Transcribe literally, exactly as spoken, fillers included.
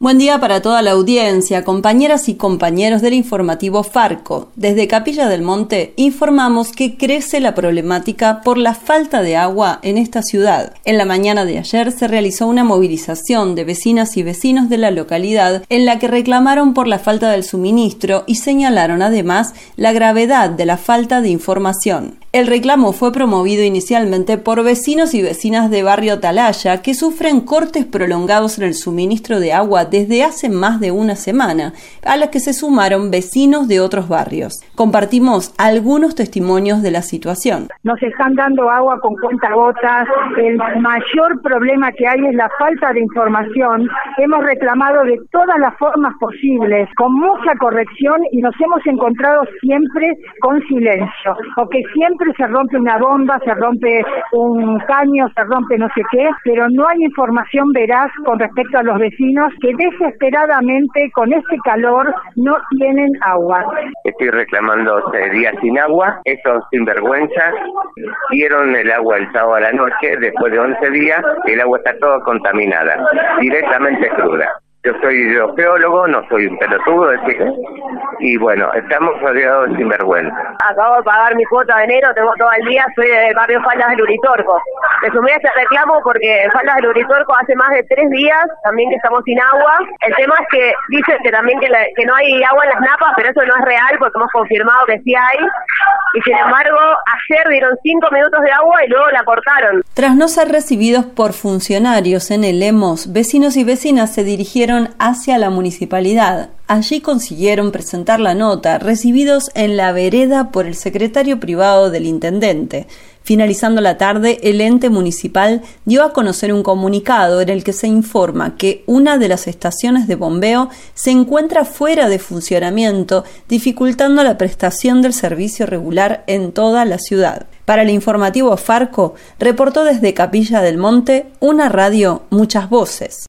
Buen día para toda la audiencia, compañeras y compañeros del informativo Farco. Desde Capilla del Monte informamos que crece la problemática por la falta de agua en esta ciudad. En la mañana de ayer se realizó una movilización de vecinas y vecinos de la localidad en la que reclamaron por la falta del suministro y señalaron además la gravedad de la falta de información. El reclamo fue promovido inicialmente por vecinos y vecinas de Barrio Atalaya que sufren cortes prolongados en el suministro de agua desde hace más de una semana, a las que se sumaron vecinos de otros barrios. Compartimos algunos testimonios de la situación. Nos están dando agua con cuentagotas, el mayor problema que hay es la falta de información. Hemos reclamado de todas las formas posibles, con mucha corrección, y nos hemos encontrado siempre con silencio, o que siempre se rompe una bomba, se rompe un caño, se rompe no sé qué, pero no hay información veraz con respecto a los vecinos que desesperadamente con este calor no tienen agua. Estoy reclamando hace días sin agua. Estos sinvergüenzas dieron el agua el sábado a la noche, después de once días, el agua está toda contaminada, directamente cruda. Yo soy hidrogeólogo, no soy un pelotudo, es decir, y bueno, estamos rodeados de sinvergüenza. Acabo de pagar mi cuota de enero, tengo todo el día, soy del barrio Faldas del Uritorco. Me sumé a este reclamo porque en Faldas del Uritorco hace más de tres días también que estamos sin agua. El tema es que dicen que también que, la, que no hay agua en las napas, pero eso no es real porque hemos confirmado que sí hay. Y sin embargo, ayer dieron cinco minutos de agua y luego la cortaron. Tras no ser recibidos por funcionarios en el Lemos, vecinos y vecinas se dirigieron hacia la municipalidad. Allí consiguieron presentar la nota, recibidos en la vereda por el secretario privado del intendente. Finalizando la tarde, el ente municipal dio a conocer un comunicado en el que se informa que una de las estaciones de bombeo se encuentra fuera de funcionamiento, dificultando la prestación del servicio regular en toda la ciudad. Para el informativo Farco, reportó desde Capilla del Monte una radio Muchas Voces.